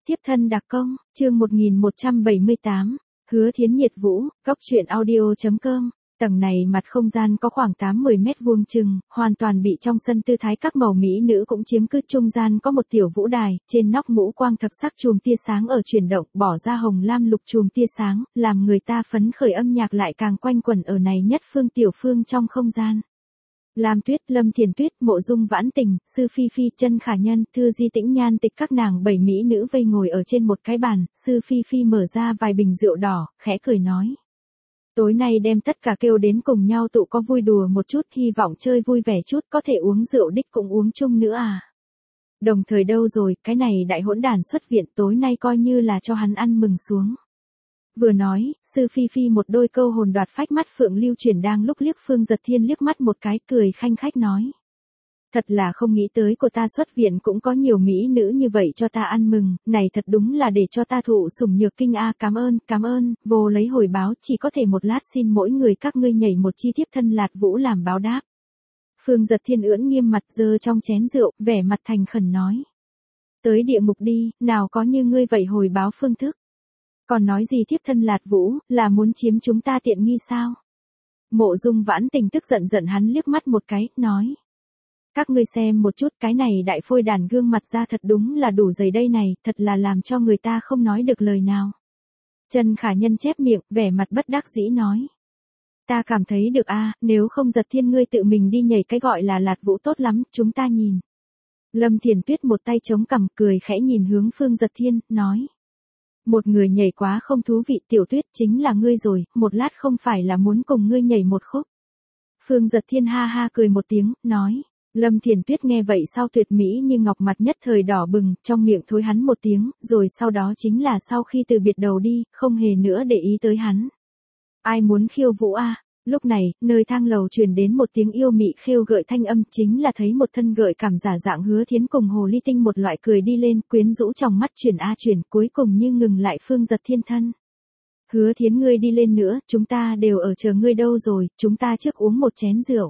Tiếp thân đặc công, chương 1178, Hứa Thiến nhiệt vũ, góc truyện audio.com. Tầng này mặt không gian có khoảng 8-10 mét vuông chừng, hoàn toàn bị trong sân tư thái các màu mỹ nữ cũng chiếm cứ, trung gian có một tiểu vũ đài, trên nóc ngũ quang thập sắc chùm tia sáng ở chuyển động, bỏ ra hồng lam lục chùm tia sáng, làm người ta phấn khởi, âm nhạc lại càng quanh quẩn ở này nhất phương tiểu phương trong không gian. Lam Tuyết, Lâm Thiền Tuyết, Mộ Dung Vãn Tình, Sư Phi Phi, Chân Khả Nhân, Thư Di Tĩnh, Nhan Tịch, các nàng 7 mỹ nữ vây ngồi ở trên một cái bàn. Sư Phi Phi mở ra vài bình rượu đỏ, khẽ cười nói: tối nay đem tất cả kêu đến cùng nhau tụ có vui đùa một chút, hy vọng chơi vui vẻ chút, có thể uống rượu đích cũng uống chung nữa à. Đồng thời đâu rồi, cái này đại hỗn đản xuất viện, tối nay coi như là cho hắn ăn mừng xuống. Vừa nói, Sư Phi Phi một đôi câu hồn đoạt phách mắt phượng lưu chuyển đang lúc liếc Phương Giật Thiên liếc mắt một cái, cười khanh khách nói: thật là không nghĩ tới của ta xuất viện cũng có nhiều mỹ nữ như vậy cho ta ăn mừng, này thật đúng là để cho ta thụ sủng nhược kinh a. Cảm ơn, vô lấy hồi báo, chỉ có thể một lát xin mỗi người các ngươi nhảy một chi tiếp thân lạt vũ làm báo đáp. Phương Giật Thiên ưỡn nghiêm mặt giơ trong chén rượu, vẻ mặt thành khẩn nói: tới địa ngục đi, nào có như ngươi vậy hồi báo phương thức. Còn nói gì tiếp thân lạt vũ, là muốn chiếm chúng ta tiện nghi sao? Mộ Dung Vãn Tình tức giận hắn liếc mắt một cái, nói: các ngươi xem một chút, cái này đại phôi đàn gương mặt ra thật đúng là đủ dày đây này, thật là làm cho người ta không nói được lời nào. Chân Khả Nhân chép miệng, vẻ mặt bất đắc dĩ nói: ta cảm thấy được a, nếu không Giật Thiên ngươi tự mình đi nhảy cái gọi là lạt vũ tốt lắm, chúng ta nhìn. Lâm Thiền Tuyết một tay chống cằm, cười khẽ nhìn hướng Phương Giật Thiên, nói: một người nhảy quá không thú vị, Tiểu Tuyết chính là ngươi rồi, một lát không phải là muốn cùng ngươi nhảy một khúc. Phương Giật Thiên ha ha cười một tiếng, nói. Lâm Thiền Tuyết nghe vậy sau tuyệt mỹ như ngọc mặt nhất thời đỏ bừng, trong miệng thối hắn một tiếng, rồi sau đó chính là sau khi từ biệt đầu đi, không hề nữa để ý tới hắn. Ai muốn khiêu vũ a? Lúc này, nơi thang lầu truyền đến một tiếng yêu mị khêu gợi thanh âm, chính là thấy một thân gợi cảm giả dạng Hứa Thiến cùng Hồ Ly Tinh một loại cười đi lên, quyến rũ trong mắt chuyển a chuyển, cuối cùng như ngừng lại Phương Giật Thiên thân. Hứa Thiến ngươi đi lên nữa, chúng ta đều ở chờ ngươi đâu rồi, chúng ta trước uống một chén rượu.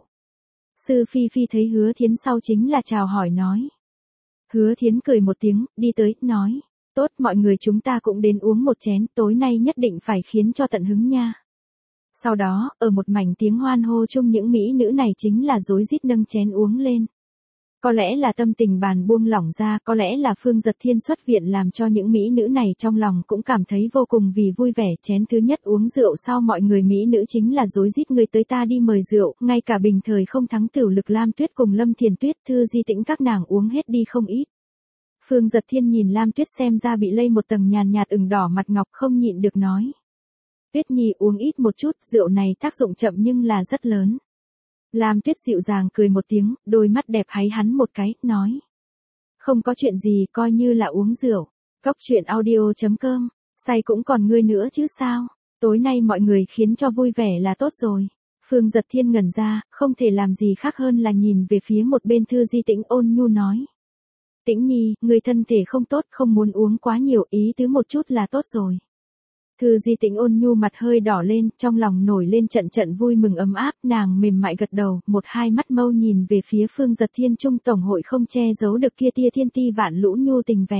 Sư Phi Phi thấy Hứa Thiến sau chính là chào hỏi nói. Hứa Thiến cười một tiếng, đi tới, nói: tốt, mọi người chúng ta cũng đến uống một chén, tối nay nhất định phải khiến cho tận hứng nha. Sau đó, ở một mảnh tiếng hoan hô chung, những mỹ nữ này chính là rối rít nâng chén uống lên. Có lẽ là tâm tình bàn buông lỏng ra, có lẽ là Phương Giật Thiên xuất viện làm cho những mỹ nữ này trong lòng cũng cảm thấy vô cùng vì vui vẻ. Chén thứ nhất uống rượu sau, mọi người mỹ nữ chính là rối rít người tới ta đi mời rượu, ngay cả bình thời không thắng tửu lực Lam Tuyết cùng Lâm Thiền Tuyết, Thư Di Tĩnh các nàng uống hết đi không ít. Phương Giật Thiên nhìn Lam Tuyết xem ra bị lây một tầng nhàn nhạt ửng đỏ mặt ngọc, không nhịn được nói: Tuyết Nhi uống ít một chút, rượu này tác dụng chậm nhưng là rất lớn. Lam Tuyết dịu dàng cười một tiếng, đôi mắt đẹp háy hắn một cái, nói: không có chuyện gì, coi như là uống rượu. Góc truyện audio.com, say cũng còn ngươi nữa chứ sao, tối nay mọi người khiến cho vui vẻ là tốt rồi. Phương Giật Thiên ngẩn ra, không thể làm gì khác hơn là nhìn về phía một bên Thư Di Tĩnh, ôn nhu nói: Tĩnh Nhi, người thân thể không tốt, không muốn uống quá nhiều, ý tứ một chút là tốt rồi. Thư Di Tĩnh ôn nhu mặt hơi đỏ lên, trong lòng nổi lên trận trận vui mừng ấm áp, nàng mềm mại gật đầu, một hai mắt mâu nhìn về phía Phương Giật Thiên, trung tổng hội không che giấu được kia tia thiên ti vạn lũ nhu tình vẻ.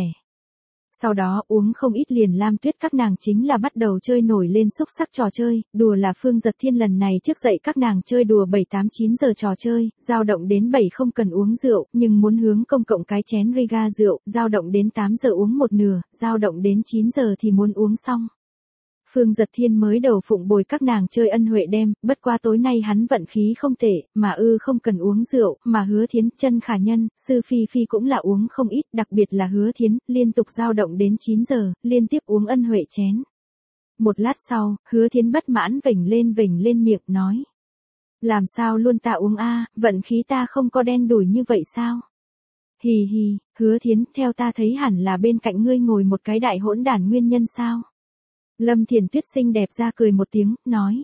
Sau đó uống không ít liền Lam Tuyết các nàng chính là bắt đầu chơi nổi lên xúc sắc trò chơi, đùa là Phương Giật Thiên lần này trước dậy các nàng chơi đùa 7-8-9 giờ trò chơi, dao động đến 7 không cần uống rượu, nhưng muốn hướng công cộng cái chén riga rượu, dao động đến 8 giờ uống một nửa, dao động đến 9 giờ thì muốn uống xong. Phương Giật Thiên mới đầu phụng bồi các nàng chơi ân huệ đem, bất qua tối nay hắn vận khí không tệ, mà không cần uống rượu, mà Hứa Thiến, Chân Khả Nhân, Sư Phi Phi cũng là uống không ít, đặc biệt là Hứa Thiến, liên tục dao động đến 9 giờ, liên tiếp uống ân huệ chén. Một lát sau, Hứa Thiến bất mãn vểnh lên miệng, nói: làm sao luôn ta uống a, vận khí ta không có đen đủi như vậy sao? Hì hì, Hứa Thiến, theo ta thấy hẳn là bên cạnh ngươi ngồi một cái đại hỗn đản nguyên nhân sao? Lâm Thiền Tuyết xinh đẹp ra cười một tiếng, nói: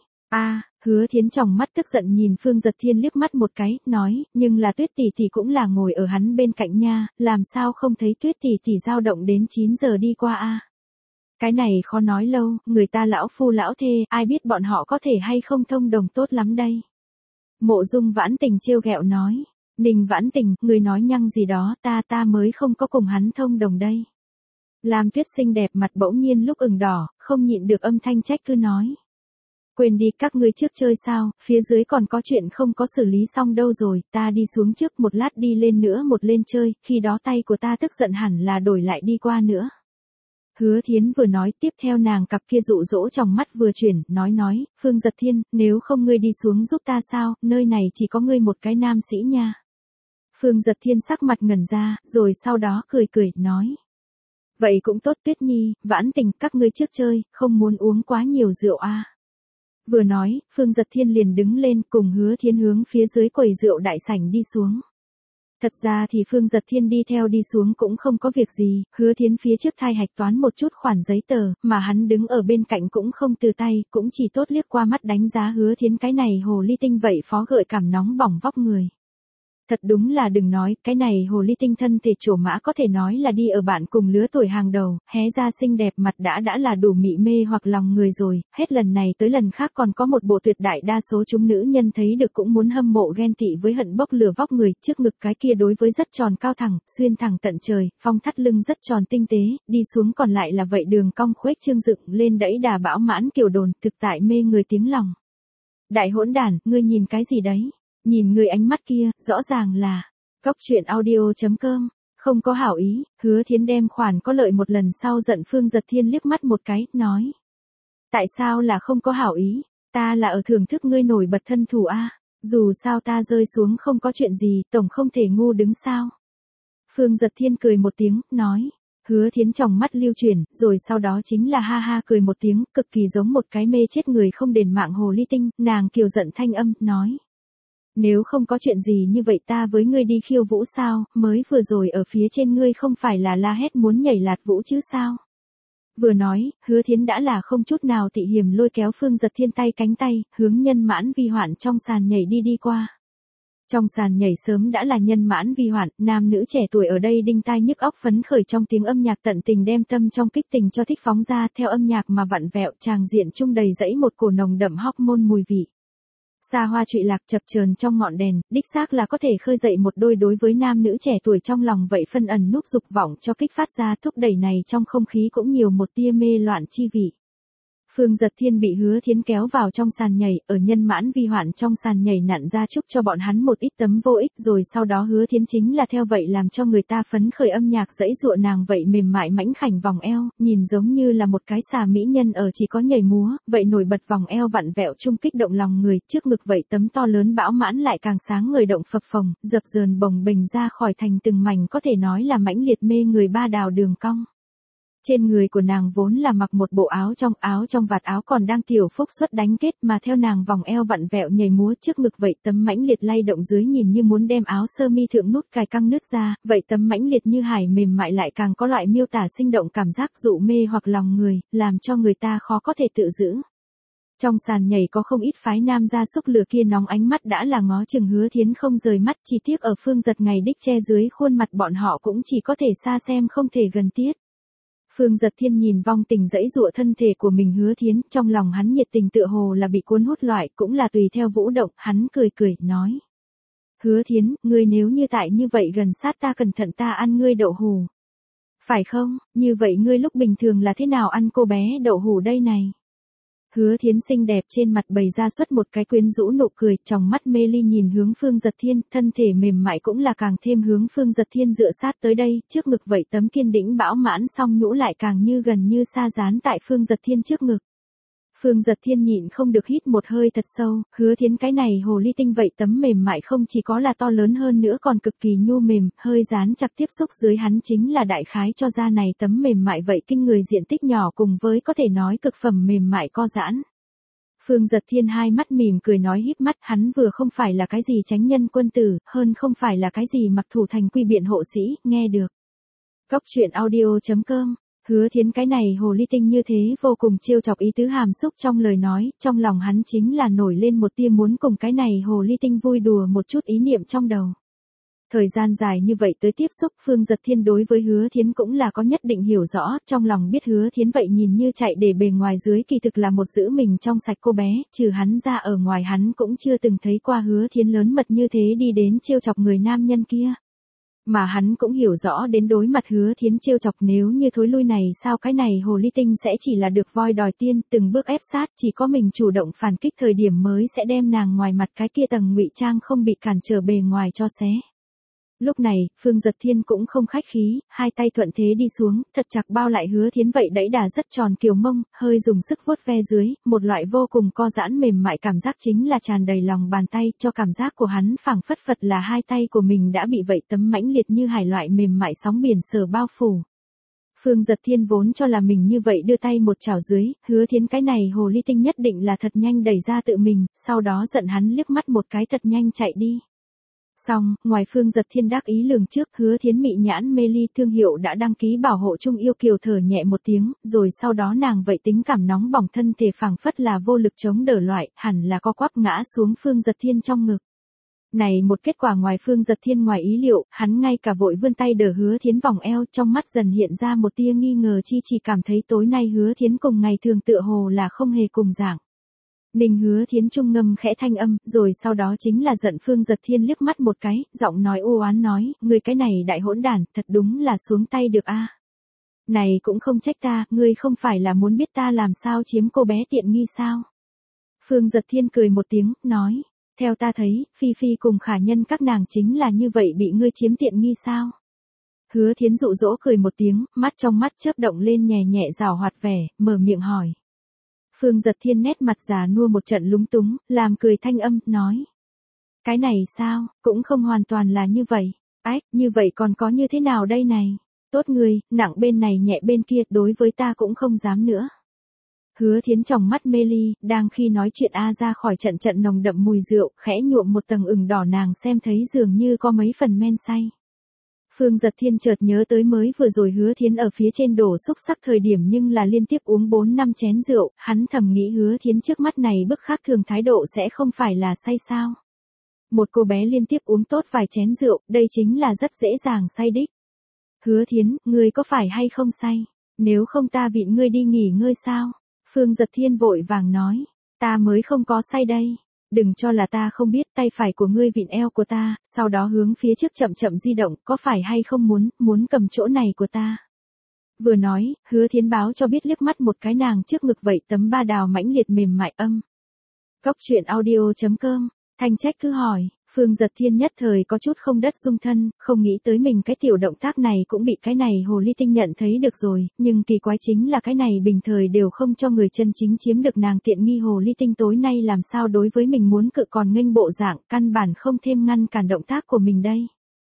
Hứa Thiến tròng mắt tức giận nhìn Phương Giật Thiên liếc mắt một cái, nói: nhưng là Tuyết tỷ tỷ cũng là ngồi ở hắn bên cạnh nha, làm sao không thấy Tuyết tỷ tỷ dao động đến 9 giờ đi qua a? Cái này khó nói lâu, người ta lão phu lão thê, ai biết bọn họ có thể hay không thông đồng tốt lắm đây. Mộ Dung Vãn Tình trêu ghẹo nói: Ninh Vãn Tình, người nói nhăng gì đó, ta mới không có cùng hắn thông đồng đây. Lam Tuyết xinh đẹp mặt bỗng nhiên lúc ửng đỏ, không nhịn được âm thanh trách cứ nói. Quên đi, các ngươi trước chơi sao, phía dưới còn có chuyện không có xử lý xong đâu rồi, ta đi xuống trước một lát đi lên nữa một lên chơi, khi đó tay của ta tức giận hẳn là đổi lại đi qua nữa. Hứa Thiến vừa nói, tiếp theo nàng cặp kia dụ dỗ trong mắt vừa chuyển, nói, Phương Giật Thiên, nếu không ngươi đi xuống giúp ta sao, nơi này chỉ có ngươi một cái nam sĩ nha. Phương Giật Thiên sắc mặt ngẩn ra, rồi sau đó cười, nói. Vậy cũng tốt Tuyết Nhi, vãn tình, các ngươi trước chơi, không muốn uống quá nhiều rượu à. Vừa nói, Phương Giật Thiên liền đứng lên cùng Hứa Thiến hướng phía dưới quầy rượu đại sảnh đi xuống. Thật ra thì Phương Giật Thiên đi theo đi xuống cũng không có việc gì, Hứa Thiến phía trước thay hạch toán một chút khoản giấy tờ, mà hắn đứng ở bên cạnh cũng không từ tay, cũng chỉ tốt liếc qua mắt đánh giá Hứa Thiến cái này hồ ly tinh vậy phó gợi cảm nóng bỏng vóc người. Thật đúng là đừng nói, cái này hồ ly tinh thân thể trổ mã có thể nói là đi ở bạn cùng lứa tuổi hàng đầu, hé ra xinh đẹp mặt đã là đủ mị mê hoặc lòng người rồi, hết lần này tới lần khác còn có một bộ tuyệt đại đa số chúng nữ nhân thấy được cũng muốn hâm mộ ghen tị với hận bốc lửa vóc người, trước ngực cái kia đối với rất tròn cao thẳng, xuyên thẳng tận trời, phong thắt lưng rất tròn tinh tế, đi xuống còn lại là vậy đường cong khuếch trương dựng lên đẫy đà bão mãn kiểu đồn, thực tại mê người tiếng lòng. Đại hỗn đản, ngươi nhìn cái gì đấy? Nhìn người ánh mắt kia, rõ ràng là Cóc Truyện Audio.com, không có hảo ý, Hứa Thiến đem khoản có lợi một lần sau giận Phương Giật Thiên liếc mắt một cái, nói. Tại sao là không có hảo ý, ta là ở thưởng thức ngươi nổi bật thân thủ a, dù sao ta rơi xuống không có chuyện gì, tổng không thể ngu đứng sao. Phương Giật Thiên cười một tiếng, nói. Hứa Thiến trong mắt lưu chuyển, rồi sau đó chính là ha ha cười một tiếng, cực kỳ giống một cái mê chết người không đền mạng hồ ly tinh, nàng kiều giận thanh âm, nói. Nếu không có chuyện gì như vậy ta với ngươi đi khiêu vũ sao, mới vừa rồi ở phía trên ngươi không phải là la hét muốn nhảy lạt vũ chứ sao. Vừa nói, Hứa Thiến đã là không chút nào tị hiểm lôi kéo Phương Giật Thiên tay cánh tay, hướng nhân mãn vi hoạn trong sàn nhảy đi qua. Trong sàn nhảy sớm đã là nhân mãn vi hoạn, nam nữ trẻ tuổi ở đây đinh tai nhức óc phấn khởi trong tiếng âm nhạc tận tình đem tâm trong kích tình cho thích phóng ra theo âm nhạc mà vặn vẹo tràng diện trung đầy dẫy một cổ nồng đậm hormone mùi vị. Xa hoa trụy lạc chập chờn trong ngọn đèn, đích xác là có thể khơi dậy một đôi đối với nam nữ trẻ tuổi trong lòng vậy phân ẩn núp dục vọng cho kích phát ra thúc đẩy này trong không khí cũng nhiều một tia mê loạn chi vị. Phương Giật Thiên bị Hứa Thiến kéo vào trong sàn nhảy, ở nhân mãn vi hoạn trong sàn nhảy nặn ra chúc cho bọn hắn một ít tấm vô ích, rồi sau đó Hứa Thiến chính là theo vậy làm cho người ta phấn khởi âm nhạc dẫy dụa nàng vậy mềm mại mảnh khảnh vòng eo, nhìn giống như là một cái xà mỹ nhân ở chỉ có nhảy múa, vậy nổi bật vòng eo vặn vẹo trung kích động lòng người, trước ngực vậy tấm to lớn bão mãn lại càng sáng người động phập phồng, dập dờn bồng bềnh ra khỏi thành từng mảnh có thể nói là mãnh liệt mê người ba đào đường cong. Trên người của nàng vốn là mặc một bộ áo trong vạt áo còn đang tiểu phúc xuất đánh kết mà theo nàng vòng eo vặn vẹo nhảy múa trước ngực vậy tấm mãnh liệt lay động dưới nhìn như muốn đem áo sơ mi thượng nút cài căng nứt ra, vậy tấm mãnh liệt như hải mềm mại lại càng có loại miêu tả sinh động cảm giác dụ mê hoặc lòng người, làm cho người ta khó có thể tự giữ. Trong sàn nhảy có không ít phái nam gia súc lửa kia nóng ánh mắt đã là ngó chừng Hứa Thiến không rời mắt, chi tiết ở Phương Giật ngày đích che dưới khuôn mặt bọn họ cũng chỉ có thể xa xem không thể gần tiết. Phương Giật Thiên nhìn vong tình dẫy dụa thân thể của mình Hứa Thiến, trong lòng hắn nhiệt tình tựa hồ là bị cuốn hút loại, cũng là tùy theo vũ động, hắn cười, nói. Hứa Thiến, ngươi nếu như tại như vậy gần sát ta cẩn thận ta ăn ngươi đậu hù. Phải không, như vậy ngươi lúc bình thường là thế nào ăn cô bé đậu hù đây này? Hứa Thiến xinh đẹp trên mặt bày ra xuất một cái quyến rũ nụ cười, trong mắt mê ly nhìn hướng Phương Giật Thiên, thân thể mềm mại cũng là càng thêm hướng Phương Giật Thiên dựa sát tới đây, trước ngực vậy tấm kiên đĩnh bão mãn song nhũ lại càng như gần như xa dán tại Phương Giật Thiên trước ngực. Phương Giật Thiên nhịn không được hít một hơi thật sâu, Hứa Thiến cái này hồ ly tinh vậy tấm mềm mại không chỉ có là to lớn hơn nữa còn cực kỳ nhu mềm, hơi dán chặt tiếp xúc dưới hắn chính là đại khái cho da này tấm mềm mại vậy kinh người diện tích nhỏ cùng với có thể nói cực phẩm mềm mại co giãn. Phương Giật Thiên hai mắt mỉm cười nói híp mắt, hắn vừa không phải là cái gì chánh nhân quân tử, hơn không phải là cái gì mặc thủ thành quy biện hộ sĩ, nghe được. Cóc Truyện Audio.com. Hứa Thiến cái này hồ ly tinh như thế vô cùng trêu chọc ý tứ hàm xúc trong lời nói, trong lòng hắn chính là nổi lên một tia muốn cùng cái này hồ ly tinh vui đùa một chút ý niệm trong đầu. Thời gian dài như vậy tới tiếp xúc Phương Giật Thiên đối với Hứa Thiến cũng là có nhất định hiểu rõ, trong lòng biết Hứa Thiến vậy nhìn như chạy để bề ngoài dưới kỳ thực là một giữ mình trong sạch cô bé, trừ hắn ra ở ngoài hắn cũng chưa từng thấy qua Hứa Thiến lớn mật như thế đi đến trêu chọc người nam nhân kia. Mà hắn cũng hiểu rõ đến đối mặt Hứa Thiến trêu chọc nếu như thối lui này sao cái này hồ ly tinh sẽ chỉ là được voi đòi tiên, từng bước ép sát, chỉ có mình chủ động phản kích thời điểm mới sẽ đem nàng ngoài mặt cái kia tầng ngụy trang không bị cản trở bề ngoài cho xé. Lúc này, Phương Giật Thiên cũng không khách khí, hai tay thuận thế đi xuống, thật chặt bao lại Hứa Thiến vậy đẩy đà rất tròn kiều mông, hơi dùng sức vuốt ve dưới, một loại vô cùng co giãn mềm mại cảm giác chính là tràn đầy lòng bàn tay, cho cảm giác của hắn phảng phất phật là hai tay của mình đã bị vậy tấm mãnh liệt như hải loại mềm mại sóng biển sờ bao phủ. Phương Giật Thiên vốn cho là mình như vậy đưa tay một chảo dưới, Hứa Thiến cái này hồ ly tinh nhất định là thật nhanh đẩy ra tự mình, sau đó giận hắn liếc mắt một cái thật nhanh chạy đi. Xong, ngoài Phương Giật Thiên đắc ý lường trước, Hứa Thiến mị nhãn mê ly thương hiệu đã đăng ký bảo hộ chung yêu kiều thở nhẹ một tiếng, rồi sau đó nàng vậy tính cảm nóng bỏng thân thể phảng phất là vô lực chống đỡ loại, hẳn là co quắp ngã xuống Phương Giật Thiên trong ngực. Này một kết quả ngoài Phương Giật Thiên ngoài ý liệu, hắn ngay cả vội vươn tay đỡ Hứa Thiến vòng eo, trong mắt dần hiện ra một tia nghi ngờ chỉ cảm thấy tối nay Hứa Thiến cùng ngày thường tựa hồ là không hề cùng dạng. Ninh Hứa Thiến trung ngâm khẽ thanh âm, rồi sau đó chính là giận Phương Giật Thiên liếc mắt một cái, giọng nói u oán nói, ngươi cái này đại hỗn đản, thật đúng là xuống tay được a. Này cũng không trách ta, ngươi không phải là muốn biết ta làm sao chiếm cô bé tiện nghi sao? Phương Giật Thiên cười một tiếng, nói, theo ta thấy, Phi Phi cùng Khả Nhân các nàng chính là như vậy bị ngươi chiếm tiện nghi sao? Hứa Thiến dụ dỗ cười một tiếng, mắt trong mắt chớp động lên nhẹ nhẹ rào hoạt vẻ, mở miệng hỏi. Phương Giật Thiên nét mặt già nua một trận lúng túng, làm cười thanh âm, nói. Cái này sao, cũng không hoàn toàn là như vậy. Ách, như vậy còn có như thế nào đây này? Tốt người, nặng bên này nhẹ bên kia, đối với ta cũng không dám nữa. Hứa Thiến tròng mắt mê ly, đang khi nói chuyện ra khỏi trận trận nồng đậm mùi rượu, khẽ nhuộm một tầng ửng đỏ nàng xem thấy dường như có mấy phần men say. Phương Giật Thiên chợt nhớ tới mới vừa rồi Hứa Thiến ở phía trên đổ xúc sắc thời điểm nhưng là liên tiếp uống 4-5 chén rượu, hắn thầm nghĩ Hứa Thiến trước mắt này bức khác thường thái độ sẽ không phải là say sao. Một cô bé liên tiếp uống tốt vài chén rượu, đây chính là rất dễ dàng say đích. Hứa Thiến, ngươi có phải hay không say? Nếu không ta vịn ngươi đi nghỉ ngơi sao? Phương Giật Thiên vội vàng nói, ta mới không có say đây. Đừng cho là ta không biết, tay phải của ngươi vịn eo của ta, sau đó hướng phía trước chậm chậm di động, có phải hay không muốn cầm chỗ này của ta. Vừa nói, Hứa Thiến báo cho biết liếc mắt một cái nàng trước ngực vậy tấm ba đào mãnh liệt mềm mại âm. Góc truyện audio.com, Thanh Trách cứ hỏi, Phương Giật Thiên nhất thời có chút không đất dung thân, không nghĩ tới mình cái tiểu động tác này cũng bị cái này hồ ly tinh nhận thấy được rồi, nhưng kỳ quái chính là cái này bình thời đều không cho người chân chính chiếm được nàng tiện nghi hồ ly tinh tối nay làm sao đối với mình muốn cự còn nghênh bộ dạng, căn bản không thêm ngăn cản động tác của mình đây.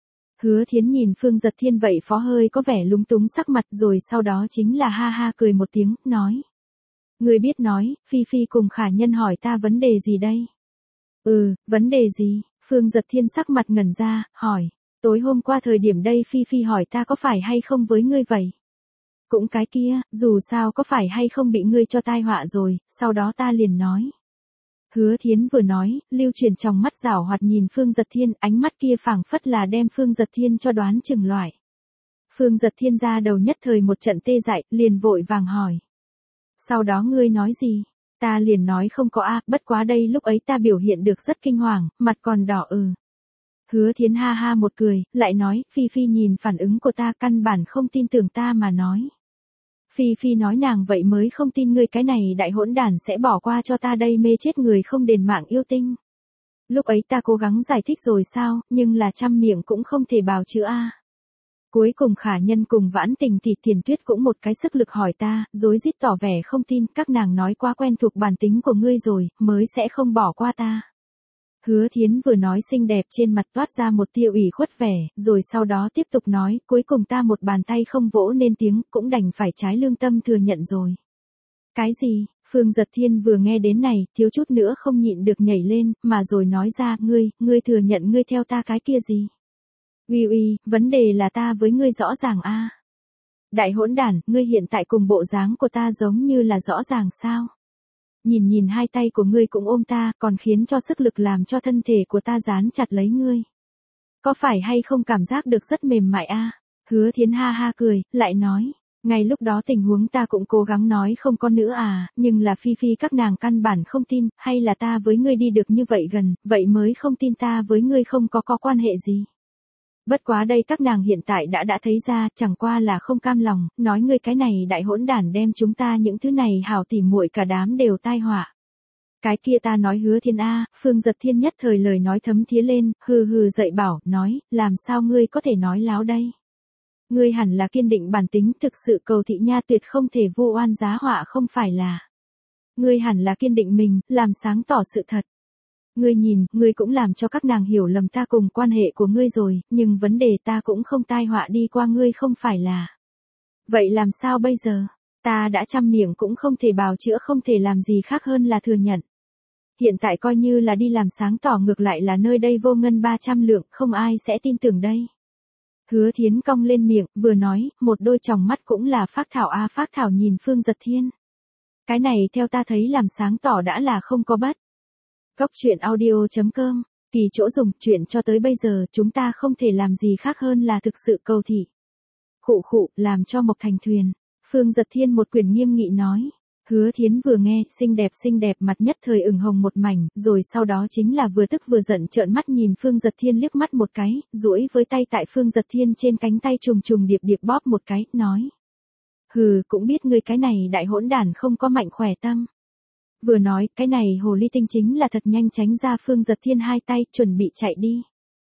Hứa Thiến nhìn Phương Giật Thiên vậy phó hơi có vẻ lúng túng sắc mặt rồi sau đó chính là ha ha cười một tiếng, nói. Người biết nói, Phi Phi cùng Khả Nhân hỏi ta vấn đề gì đây? Vấn đề gì? Phương Giật Thiên sắc mặt ngẩn ra, hỏi. Tối hôm qua thời điểm đây Phi Phi hỏi ta có phải hay không với ngươi vậy? Cũng cái kia, dù sao có phải hay không bị ngươi cho tai họa rồi, sau đó ta liền nói. Hứa Thiến vừa nói, lưu truyền trong mắt giảo hoạt nhìn Phương Giật Thiên, ánh mắt kia phảng phất là đem Phương Giật Thiên cho đoán chừng loại. Phương Giật Thiên ra đầu nhất thời một trận tê dại, liền vội vàng hỏi. Sau đó ngươi nói gì? Ta liền nói không có bất quá đây lúc ấy ta biểu hiện được rất kinh hoàng, mặt còn đỏ Hứa Thiến ha ha một cười, lại nói, Phi Phi nhìn phản ứng của ta căn bản không tin tưởng ta mà nói. Phi Phi nói nàng vậy mới không tin ngươi cái này đại hỗn đản sẽ bỏ qua cho ta đây mê chết người không đền mạng yêu tinh. Lúc ấy ta cố gắng giải thích rồi sao, nhưng là trăm miệng cũng không thể bào chữa Cuối cùng Khả Nhân cùng Vãn Tình thì Tiền Tuyết cũng một cái sức lực hỏi ta, rối rít tỏ vẻ không tin, các nàng nói quá quen thuộc bản tính của ngươi rồi, mới sẽ không bỏ qua ta. Hứa Thiến vừa nói xinh đẹp trên mặt toát ra một tia ủy khuất vẻ, rồi sau đó tiếp tục nói, cuối cùng ta một bàn tay không vỗ nên tiếng, cũng đành phải trái lương tâm thừa nhận rồi. Cái gì? Phương Giật Thiên vừa nghe đến này, thiếu chút nữa không nhịn được nhảy lên, mà rồi nói ra, ngươi thừa nhận ngươi theo ta cái kia gì? Uy, vấn đề là ta với ngươi rõ ràng Đại hỗn đản, ngươi hiện tại cùng bộ dáng của ta giống như là rõ ràng sao? Nhìn hai tay của ngươi cũng ôm ta, còn khiến cho sức lực làm cho thân thể của ta dán chặt lấy ngươi. Có phải hay không cảm giác được rất mềm mại Hứa Thiến ha ha cười, lại nói. Ngay lúc đó tình huống ta cũng cố gắng nói không có nữa nhưng là Phi Phi các nàng căn bản không tin, hay là ta với ngươi đi được như vậy gần, vậy mới không tin ta với ngươi không có quan hệ gì. Bất quá đây các nàng hiện tại đã thấy ra, chẳng qua là không cam lòng, nói ngươi cái này đại hỗn đản đem chúng ta những thứ này hảo tỉ muội cả đám đều tai họa. Cái kia ta nói Hứa Thiên a, Phương Giật Thiên nhất thời lời nói thấm thía lên, hừ hừ dậy bảo, nói, làm sao ngươi có thể nói láo đây? Ngươi hẳn là kiên định bản tính, thực sự cầu thị nha tuyệt không thể vô oan giá họa không phải là. Ngươi hẳn là kiên định mình, làm sáng tỏ sự thật. Ngươi nhìn, ngươi cũng làm cho các nàng hiểu lầm ta cùng quan hệ của ngươi rồi, nhưng vấn đề ta cũng không tai họa đi qua ngươi không phải là. Vậy làm sao bây giờ? Ta đã trăm miệng cũng không thể bào chữa, không thể làm gì khác hơn là thừa nhận. Hiện tại coi như là đi làm sáng tỏ, ngược lại là nơi đây vô ngân 300 lượng, không ai sẽ tin tưởng đây. Hứa Thiến cong lên miệng, vừa nói, một đôi tròng mắt cũng là phác thảo a. Phác thảo nhìn Phương Giật Thiên. Cái này theo ta thấy làm sáng tỏ đã là không có bất. Góc truyện audio.com, kỳ chỗ dùng, chuyện cho tới bây giờ chúng ta không thể làm gì khác hơn là thực sự cầu thị. Khụ khụ, làm cho mộc thành thuyền. Phương Giật Thiên một quyền nghiêm nghị nói. Hứa Thiến vừa nghe, xinh đẹp mặt nhất thời ửng hồng một mảnh, rồi sau đó chính là vừa tức vừa giận trợn mắt nhìn Phương Giật Thiên liếc mắt một cái, duỗi với tay tại Phương Giật Thiên trên cánh tay trùng trùng điệp điệp bóp một cái, nói. Hừ, cũng biết ngươi cái này đại hỗn đản không có mạnh khỏe tâm. Vừa nói, cái này hồ ly tinh chính là thật nhanh tránh ra Phương Giật Thiên hai tay, chuẩn bị chạy đi.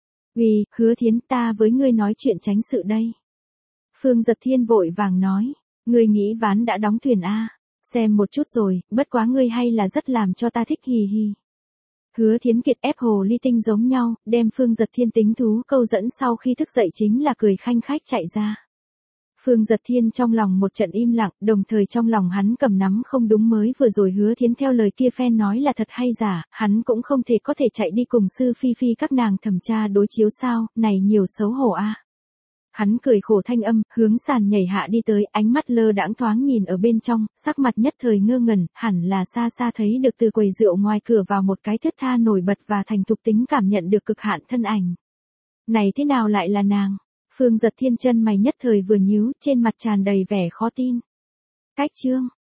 Vì, Hứa Thiến, ta với ngươi nói chuyện tránh sự đây. Phương Giật Thiên vội vàng nói, ngươi nghĩ ván đã đóng thuyền a. Xem một chút rồi, bất quá ngươi hay là rất làm cho ta thích hì hì. Hứa Thiến Kiệt ép hồ ly tinh giống nhau, đem Phương Giật Thiên tính thú câu dẫn sau khi thức dậy chính là cười khanh khách chạy ra. Phương Giật Thiên trong lòng một trận im lặng, đồng thời trong lòng hắn cầm nắm không đúng, mới vừa rồi Hứa Thiến theo lời kia phen nói là thật hay giả, hắn cũng không thể có thể chạy đi cùng sư phi phi các nàng thẩm tra đối chiếu sao, này nhiều xấu hổ a. Hắn cười khổ thanh âm, hướng sàn nhảy hạ đi tới, ánh mắt lơ đãng thoáng nhìn ở bên trong, sắc mặt nhất thời ngơ ngẩn, hẳn là xa xa thấy được từ quầy rượu ngoài cửa vào một cái thướt tha nổi bật và thành thục tính cảm nhận được cực hạn thân ảnh. Này thế nào lại là nàng? Phương Giật Thiên chân mày nhất thời vừa nhíu, trên mặt tràn đầy vẻ khó tin. Cách chương